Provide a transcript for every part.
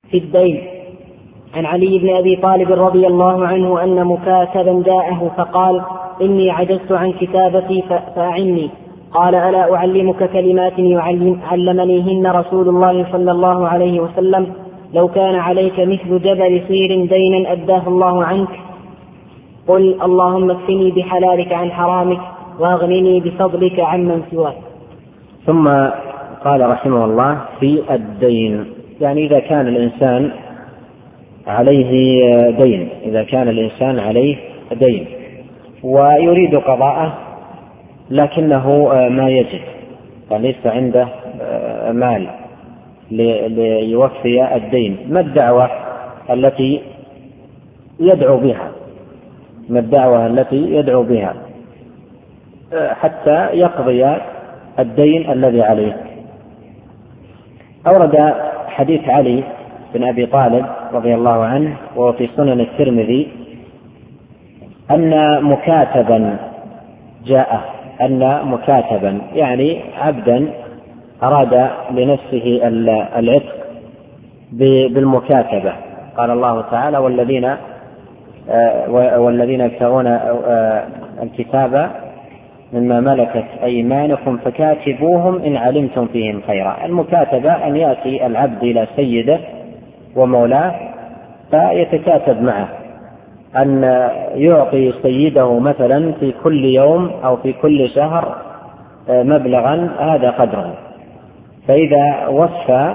في الدين. عن علي بن أبي طالب رضي الله عنه أن مكاتبا جاءه فقال: إني عجزت عن كتابتي فأعني. قال: ألا أعلمك كلمات علمنيهن رسول الله صلى الله عليه وسلم: لو كان عليك مثل جبل صير دينا أداه الله عنك، قل: اللهم اكفني بحلالك عن حرامك واغنني بفضلك عمن سواك. ثم قال رحمه الله: في الدين، يعني إذا كان الإنسان عليه دين ويريد قضاءه لكنه ما يجد، فليس عنده مال ليوفي الدين، ما الدعوة التي يدعو بها حتى يقضي الدين الذي عليه؟ أورد حديث علي بن أبي طالب رضي الله عنه وهو في سنن الترمذي أن مكاتبا يعني عبدا أراد لنفسه العتق بالمكاتبة. قال الله تعالى: والذين يبتغون الكتاب مما ملكت أيمانكم فكاتبوهم إن علمتم فيهم خيرا. المكاتبة أن يأتي العبد إلى سيده ومولاه فيتكاتب معه أن يعطي سيده مثلا في كل يوم أو في كل شهر مبلغا هذا قدره، فإذا وفى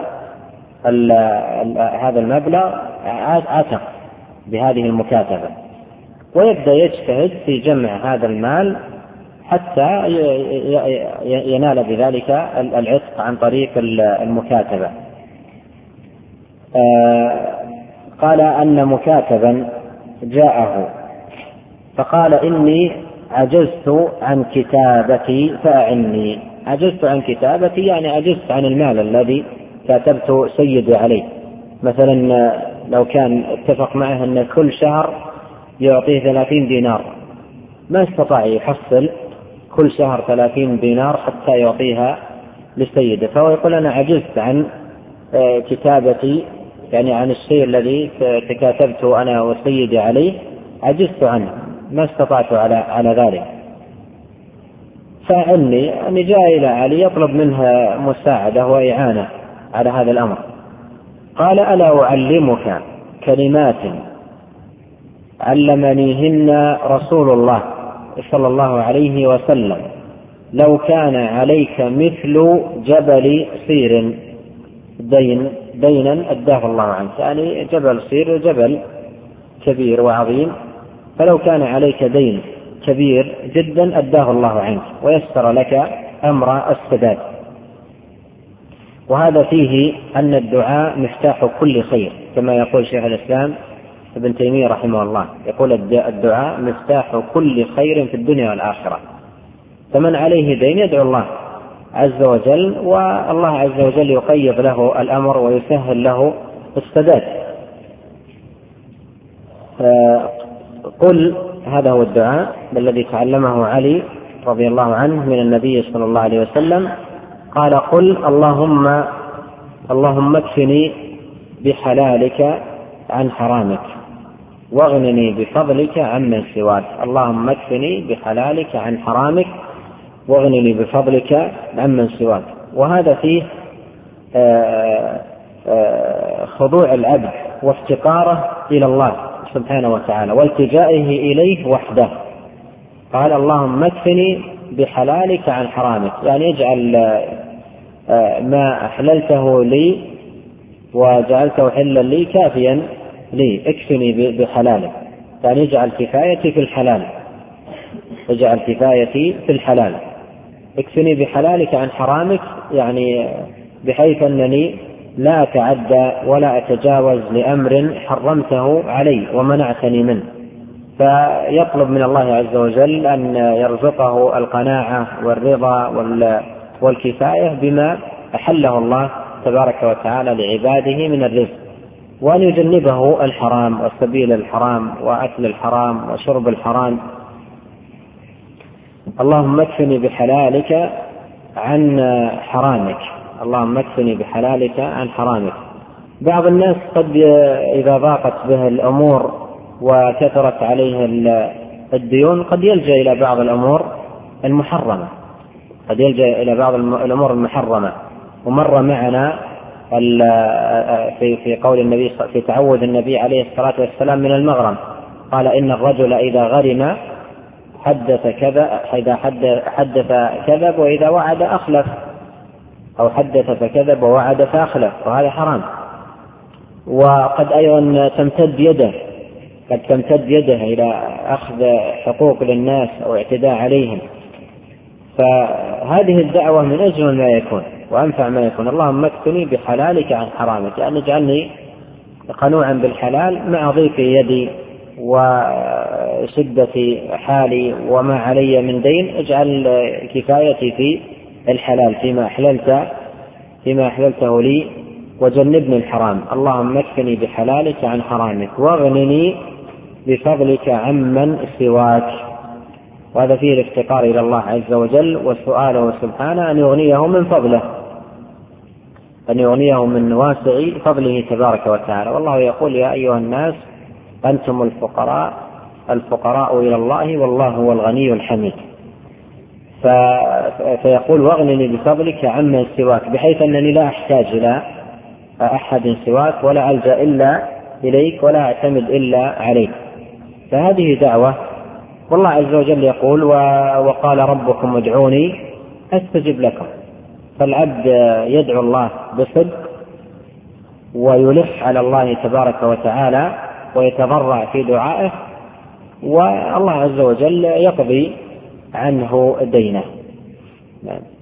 هذا المبلغ عتق بهذه المكاتبة، ويبدأ يجتهد في جمع هذا المال حتى ينال بذلك العتق عن طريق المكاتبة. قال أن مكاتبا جاءه فقال: إني عجزت عن كتابتي فأعني. عجزت عن كتابتي يعني عجزت عن المال الذي كاتبت سيدي عليه. مثلا لو كان اتفق معه أن كل شهر يعطيه 30 دينار، ما استطاع يحصل كل شهر 30 دينار حتى يعطيها لسيده، فهو يقول: أنا عجزت عن كتابتي، يعني عن الشيء الذي تكاتبت أنا وسيدي عليه، عجزت عنه، ما استطعت على ذلك، فعني. أن جاء إلى علي يطلب منها مساعدة وإعانة على هذا الأمر. قال: ألا أعلمك كلمات علمنيهن رسول الله صلى الله عليه وسلم: لو كان عليك مثل جبل صير دينا أداه الله عنك. يعني جبل صير جبل كبير وعظيم، فلو كان عليك دين كبير جدا أداه الله عنك ويسر لك أمر السداد. وهذا فيه أن الدعاء مفتاح كل خير، كما يقول شيخ الإسلام ابن تيمية رحمه الله، يقول: الدعاء مفتاح كل خير في الدنيا والآخرة. فمن عليه دين يدعو الله عز وجل، والله عز وجل يقيض له الأمر ويسهل له السداد. قل، هذا هو الدعاء الذي تعلمه علي رضي الله عنه من النبي صلى الله عليه وسلم. قال: قل: اللهم اكفني بحلالك عن حرامك واغنني بفضلك عمن سواك. اللهم اكفني بحلالك عن حرامك واغنني بفضلك عمن سواك. وهذا فيه خضوع العبد وافتقاره إلى الله سبحانه وتعالى والتجائه إليه وحده. قال: اللهم اكفني بحلالك عن حرامك، يعني اجعل ما أحللته لي وجعلته حلا لي كافيا لي، اكفني بحلالك، يعني اجعل كفايتي في الحلال. اكفني بحلالك عن حرامك، يعني بحيث أنني لا أتعدى ولا أتجاوز لأمر حرمته علي ومنعتني منه. فيطلب من الله عز وجل أن يرزقه القناعة والرضا والكفاية بما أحله الله تبارك وتعالى لعباده من الرزق، وأن يجنبه الحرام والسبيل الحرام وأكل الحرام وشرب الحرام. اللهم اكفني بحلالك عن حرامك. اللهم اكفني بحلالك عن حرامك بعض الناس قد إذا ضاقت به الأمور وكثرت عليه الديون قد يلجأ إلى بعض الأمور المحرمة، قد يلجأ إلى بعض الأمور المحرمة. ومر معنا في قول النبي في تعوذ النبي عليه الصلاة والسلام من المغرم، قال إن الرجل إذا غرم حدث كذب وإذا وعد أخلف، أو حدث فكذب ووعد فأخلف، وهذا حرام. وقد أيضا تمتد يده إلى أخذ حقوق للناس أو اعتداء عليهم. فهذه الدعوة من أجمل ما يكون وأنفع ما يكون. اللهم اكفني بحلالك عن حرامك، يعني اجعلني قنوعا بالحلال مع ضيق يدي وشدة حالي وما علي من دين، اجعل كفايتي في الحلال فيما أحللته لي، وجنبني الحرام. اللهم اكفني بحلالك عن حرامك واغنني بفضلك عمن سواك. وهذا فيه الافتقار إلى الله عز وجل وسؤاله سبحانه أن يغنيه من فضله، أن يغنيه من واسع فضله تبارك وتعالى. والله يقول يا أيها الناس أنتم الفقراء إلى الله والله هو الغني الحميد. فيقول واغنني بفضلك عمن سواك، بحيث أنني لا أحتاج إلى أحد سواك ولا ألجأ إلا إليك ولا أعتمد إلا عليك. فهذه دعوة. والله عز وجل يقول وقال ربكم ادعوني أستجب لكم. فالعبد يدعو الله بصدق ويلح على الله تبارك وتعالى ويتضرع في دعائه، والله عز وجل يقضي عنه دينه.